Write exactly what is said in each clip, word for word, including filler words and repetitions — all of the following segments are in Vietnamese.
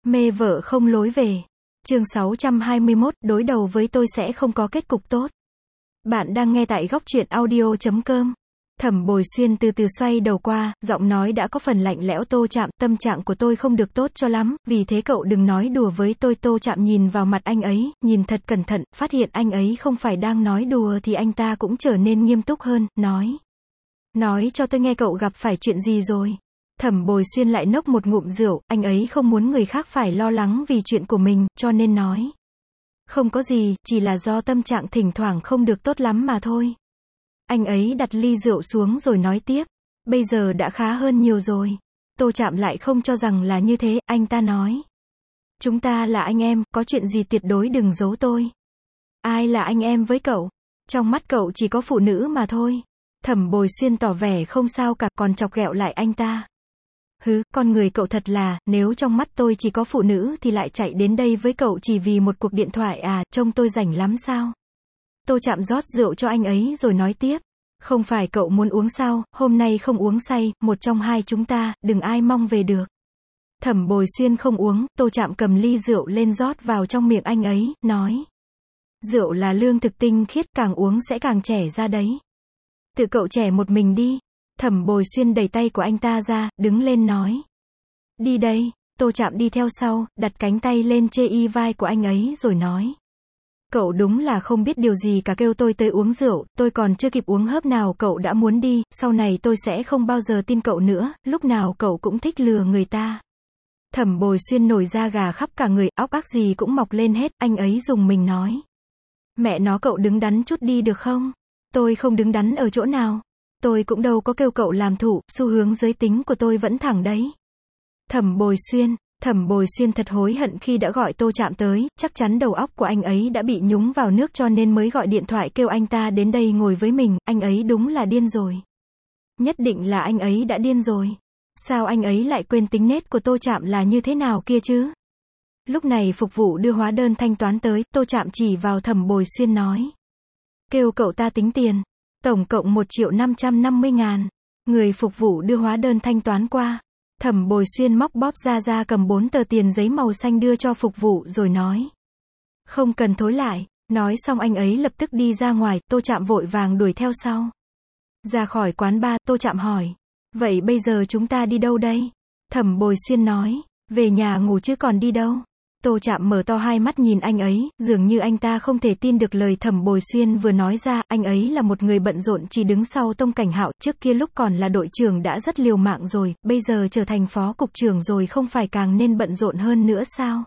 Mê vợ không lối về. Chương sáu trăm hai mươi mốt, đối đầu với tôi sẽ không có kết cục tốt. Bạn đang nghe tại góc truyện audio chấm com. Thẩm Bồi Xuyên từ từ xoay đầu qua, giọng nói đã có phần lạnh lẽo. Tô Trạm, tâm trạng của tôi không được tốt cho lắm, vì thế cậu đừng nói đùa với tôi. Tô Trạm nhìn vào mặt anh ấy, nhìn thật cẩn thận, phát hiện anh ấy không phải đang nói đùa thì anh ta cũng trở nên nghiêm túc hơn, nói. Nói cho tôi nghe cậu gặp phải chuyện gì rồi. Thẩm Bồi Xuyên lại nốc một ngụm rượu, anh ấy không muốn người khác phải lo lắng vì chuyện của mình, cho nên nói. Không có gì, chỉ là do tâm trạng thỉnh thoảng không được tốt lắm mà thôi. Anh ấy đặt ly rượu xuống rồi nói tiếp. Bây giờ đã khá hơn nhiều rồi. Tô Trạm lại không cho rằng là như thế, anh ta nói. Chúng ta là anh em, có chuyện gì tuyệt đối đừng giấu tôi. Ai là anh em với cậu? Trong mắt cậu chỉ có phụ nữ mà thôi. Thẩm Bồi Xuyên tỏ vẻ không sao cả, còn chọc ghẹo lại anh ta. Hứ, con người cậu thật là, nếu trong mắt tôi chỉ có phụ nữ thì lại chạy đến đây với cậu chỉ vì một cuộc điện thoại à, trông tôi rảnh lắm sao? Tô Trạm rót rượu cho anh ấy rồi nói tiếp. Không phải cậu muốn uống sao, hôm nay không uống say, một trong hai chúng ta, đừng ai mong về được. Thẩm Bồi Xuyên không uống, Tô Trạm cầm ly rượu lên rót vào trong miệng anh ấy, nói. Rượu là lương thực tinh khiết, càng uống sẽ càng trẻ ra đấy. Tự cậu trẻ một mình đi. Thẩm Bồi Xuyên đẩy tay của anh ta ra, đứng lên nói. Đi đây. Tô Trạm đi theo sau, đặt cánh tay lên chê y vai của anh ấy rồi nói. Cậu đúng là không biết điều gì cả, kêu tôi tới uống rượu, tôi còn chưa kịp uống hớp nào cậu đã muốn đi, sau này tôi sẽ không bao giờ tin cậu nữa, lúc nào cậu cũng thích lừa người ta. Thẩm Bồi Xuyên nổi da gà khắp cả người, óc ác gì cũng mọc lên hết, anh ấy dùng mình nói. Mẹ nó, cậu đứng đắn chút đi được không? Tôi không đứng đắn ở chỗ nào. Tôi cũng đâu có kêu cậu làm thủ, xu hướng giới tính của tôi vẫn thẳng đấy. Thẩm Bồi Xuyên, Thẩm Bồi Xuyên thật hối hận khi đã gọi Tô Trạm tới, chắc chắn đầu óc của anh ấy đã bị nhúng vào nước cho nên mới gọi điện thoại kêu anh ta đến đây ngồi với mình, anh ấy đúng là điên rồi. Nhất định là anh ấy đã điên rồi. Sao anh ấy lại quên tính nết của Tô Trạm là như thế nào kia chứ? Lúc này phục vụ đưa hóa đơn thanh toán tới, Tô Trạm chỉ vào Thẩm Bồi Xuyên nói. Kêu cậu ta tính tiền. Tổng cộng một triệu năm trăm năm mươi ngàn. Người phục vụ đưa hóa đơn thanh toán qua. Thẩm Bồi Xuyên móc bóp ra ra cầm bốn tờ tiền giấy màu xanh đưa cho phục vụ rồi nói. Không cần thối lại. Nói xong anh ấy lập tức đi ra ngoài, Tô Trạm vội vàng đuổi theo sau. Ra khỏi quán bar, Tô Trạm hỏi. Vậy bây giờ chúng ta đi đâu đây? Thẩm Bồi Xuyên nói. Về nhà ngủ chứ còn đi đâu? Tô Trạm mở to hai mắt nhìn anh ấy, dường như anh ta không thể tin được lời Thẩm Bồi Xuyên vừa nói ra, anh ấy là một người bận rộn chỉ đứng sau Tông Cảnh Hạo, trước kia lúc còn là đội trưởng đã rất liều mạng rồi, bây giờ trở thành phó cục trưởng rồi không phải càng nên bận rộn hơn nữa sao?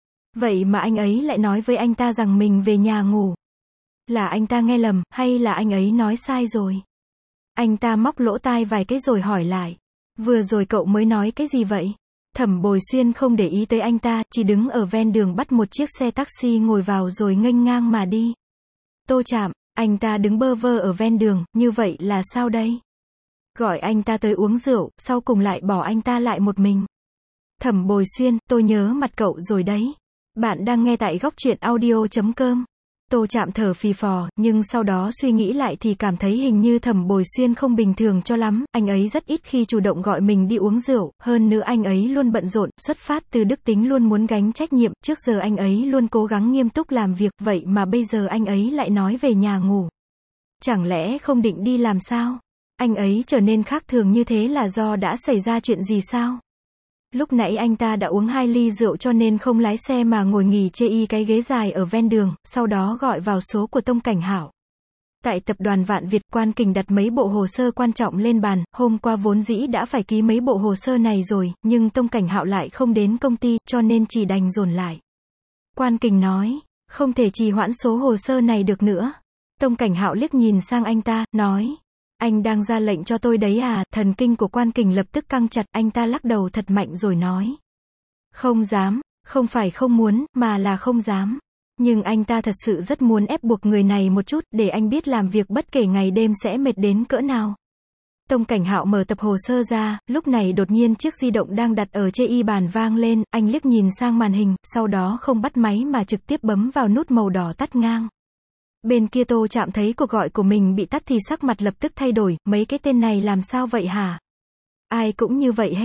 Vậy mà anh ấy lại nói với anh ta rằng mình về nhà ngủ. Là anh ta nghe lầm, hay là anh ấy nói sai rồi? Anh ta móc lỗ tai vài cái rồi hỏi lại. Vừa rồi cậu mới nói cái gì vậy? Thẩm Bồi Xuyên không để ý tới anh ta, chỉ đứng ở ven đường bắt một chiếc xe taxi ngồi vào rồi nghênh ngang mà đi. Tô Trạm, anh ta đứng bơ vơ ở ven đường, như vậy là sao đây? Gọi anh ta tới uống rượu, sau cùng lại bỏ anh ta lại một mình. Thẩm Bồi Xuyên, tôi nhớ mặt cậu rồi đấy. Bạn đang nghe tại góc truyện audio chấm com. Tô Trạm thở phì phò, nhưng sau đó suy nghĩ lại thì cảm thấy hình như Thẩm Bồi Xuyên không bình thường cho lắm, anh ấy rất ít khi chủ động gọi mình đi uống rượu, hơn nữa anh ấy luôn bận rộn, xuất phát từ đức tính luôn muốn gánh trách nhiệm, trước giờ anh ấy luôn cố gắng nghiêm túc làm việc, vậy mà bây giờ anh ấy lại nói về nhà ngủ. Chẳng lẽ không định đi làm sao? Anh ấy trở nên khác thường như thế là do đã xảy ra chuyện gì sao? Lúc nãy anh ta đã uống hai ly rượu cho nên không lái xe mà ngồi nghỉ chê y cái ghế dài ở ven đường, sau đó gọi vào số của Tông Cảnh Hạo. Tại tập đoàn Vạn Việt, Quan Kình đặt mấy bộ hồ sơ quan trọng lên bàn, hôm qua vốn dĩ đã phải ký mấy bộ hồ sơ này rồi, nhưng Tông Cảnh Hạo lại không đến công ty, cho nên chỉ đành dồn lại. Quan Kình nói, không thể trì hoãn số hồ sơ này được nữa. Tông Cảnh Hạo liếc nhìn sang anh ta, nói. Anh đang ra lệnh cho tôi đấy à? Thần kinh của Quan Kình lập tức căng chặt, anh ta lắc đầu thật mạnh rồi nói. Không dám, không phải không muốn, mà là không dám. Nhưng anh ta thật sự rất muốn ép buộc người này một chút, để anh biết làm việc bất kể ngày đêm sẽ mệt đến cỡ nào. Tông Cảnh Hạo mở tập hồ sơ ra, lúc này đột nhiên chiếc di động đang đặt ở chê y bàn vang lên, anh liếc nhìn sang màn hình, sau đó không bắt máy mà trực tiếp bấm vào nút màu đỏ tắt ngang. Bên kia Tô Trạm thấy cuộc gọi của mình bị tắt thì sắc mặt lập tức thay đổi, mấy cái tên này làm sao vậy hả? Ai cũng như vậy hết.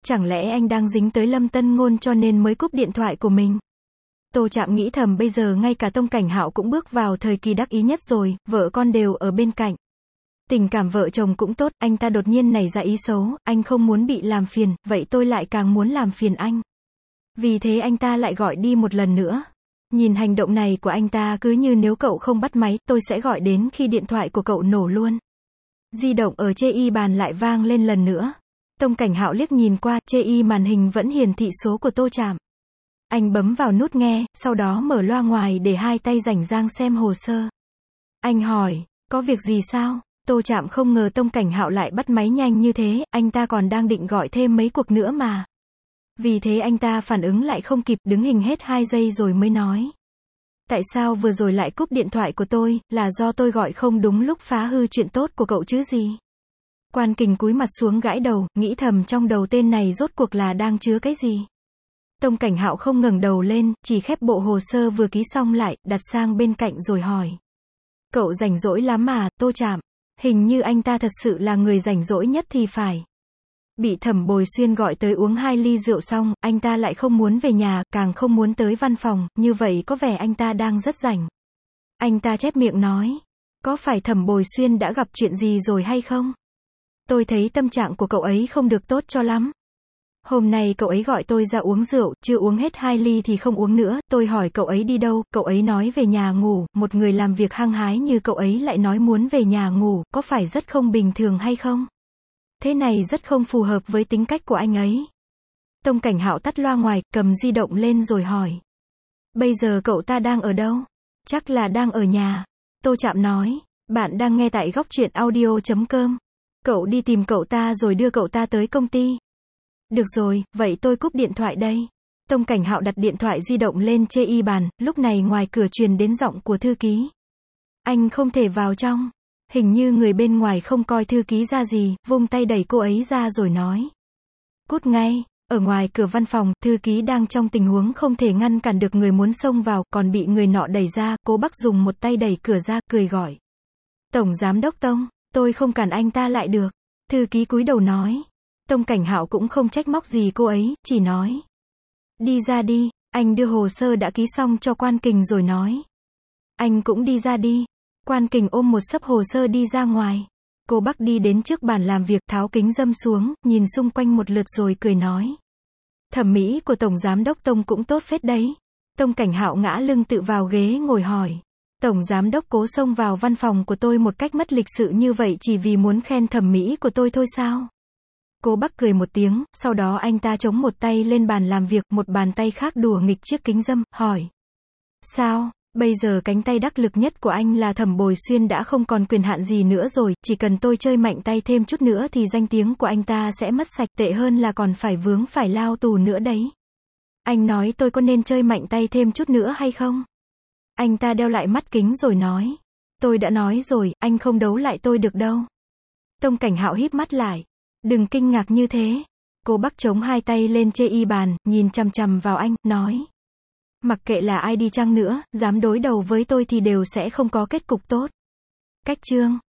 Chẳng lẽ anh đang dính tới Lâm Tân Ngôn cho nên mới cúp điện thoại của mình? Tô Trạm nghĩ thầm bây giờ ngay cả Tông Cảnh Hạo cũng bước vào thời kỳ đắc ý nhất rồi, vợ con đều ở bên cạnh. Tình cảm vợ chồng cũng tốt, anh ta đột nhiên nảy ra ý xấu, anh không muốn bị làm phiền, vậy tôi lại càng muốn làm phiền anh. Vì thế anh ta lại gọi đi một lần nữa. Nhìn hành động này của anh ta cứ như nếu cậu không bắt máy, tôi sẽ gọi đến khi điện thoại của cậu nổ luôn. Di động ở chê y bàn lại vang lên lần nữa. Tông Cảnh Hạo liếc nhìn qua, chê y màn hình vẫn hiển thị số của Tô Trạm. Anh bấm vào nút nghe, sau đó mở loa ngoài để hai tay rảnh rang xem hồ sơ. Anh hỏi, có việc gì sao? Tô Trạm không ngờ Tông Cảnh Hạo lại bắt máy nhanh như thế, anh ta còn đang định gọi thêm mấy cuộc nữa mà. Vì thế anh ta phản ứng lại không kịp, đứng hình hết hai giây rồi mới nói. Tại sao vừa rồi lại cúp điện thoại của tôi, là do tôi gọi không đúng lúc phá hư chuyện tốt của cậu chứ gì? Quan Kình cúi mặt xuống gãi đầu, nghĩ thầm trong đầu tên này rốt cuộc là đang chứa cái gì? Tông Cảnh Hạo không ngẩng đầu lên, chỉ khép bộ hồ sơ vừa ký xong lại, đặt sang bên cạnh rồi hỏi. Cậu rảnh rỗi lắm mà, Tô Trạm. Hình như anh ta thật sự là người rảnh rỗi nhất thì phải. Bị Thẩm Bồi Xuyên gọi tới uống hai ly rượu xong, anh ta lại không muốn về nhà, càng không muốn tới văn phòng, như vậy có vẻ anh ta đang rất rảnh. Anh ta chép miệng nói. Có phải Thẩm Bồi Xuyên đã gặp chuyện gì rồi hay không? Tôi thấy tâm trạng của cậu ấy không được tốt cho lắm. Hôm nay cậu ấy gọi tôi ra uống rượu, chưa uống hết hai ly thì không uống nữa, tôi hỏi cậu ấy đi đâu, cậu ấy nói về nhà ngủ, một người làm việc hăng hái như cậu ấy lại nói muốn về nhà ngủ, có phải rất không bình thường hay không? Thế này rất không phù hợp với tính cách của anh ấy. Tông Cảnh Hạo tắt loa ngoài, cầm di động lên rồi hỏi. Bây giờ cậu ta đang ở đâu? Chắc là đang ở nhà. Tô Trạm nói, bạn đang nghe tại góc truyện audio chấm com. Cậu đi tìm cậu ta rồi đưa cậu ta tới công ty. Được rồi, vậy tôi cúp điện thoại đây. Tông Cảnh Hạo đặt điện thoại di động lên chê y bàn, lúc này ngoài cửa truyền đến giọng của thư ký. Anh không thể vào trong. Hình như người bên ngoài không coi thư ký ra gì, vung tay đẩy cô ấy ra rồi nói. Cút ngay. Ở ngoài cửa văn phòng, thư ký đang trong tình huống không thể ngăn cản được người muốn xông vào, còn bị người nọ đẩy ra, Cố Bắc dùng một tay đẩy cửa ra, cười gọi. Tổng Giám đốc Tông, tôi không cản anh ta lại được. Thư ký cúi đầu nói. Tông Cảnh Hạo cũng không trách móc gì cô ấy, chỉ nói. Đi ra đi, anh đưa hồ sơ đã ký xong cho Quan Kình rồi nói. Anh cũng đi ra đi. Quan Kình ôm một xấp hồ sơ đi ra ngoài. Cô Bắc đi đến trước bàn làm việc, tháo kính râm xuống, nhìn xung quanh một lượt rồi cười nói. Thẩm mỹ của Tổng Giám đốc Tông cũng tốt phết đấy. Tông Cảnh Hạo ngã lưng tự vào ghế ngồi hỏi. Tổng Giám đốc Cố xông vào văn phòng của tôi một cách mất lịch sự như vậy chỉ vì muốn khen thẩm mỹ của tôi thôi sao? Cố Bắc cười một tiếng, sau đó anh ta chống một tay lên bàn làm việc, một bàn tay khác đùa nghịch chiếc kính râm, hỏi. Sao, bây giờ cánh tay đắc lực nhất của anh là Thẩm Bồi Xuyên đã không còn quyền hạn gì nữa rồi, chỉ cần tôi chơi mạnh tay thêm chút nữa thì danh tiếng của anh ta sẽ mất sạch, tệ hơn là còn phải vướng phải lao tù nữa đấy. Anh nói tôi có nên chơi mạnh tay thêm chút nữa hay không? Anh ta đeo lại mắt kính rồi nói. Tôi đã nói rồi, anh không đấu lại tôi được đâu. Tông Cảnh Hạo híp mắt lại. Đừng kinh ngạc như thế. Cô Bắc chống hai tay lên chê y bàn, nhìn chằm chằm vào anh, nói. Mặc kệ là ai đi chăng nữa, dám đối đầu với tôi thì đều sẽ không có kết cục tốt. Cách chương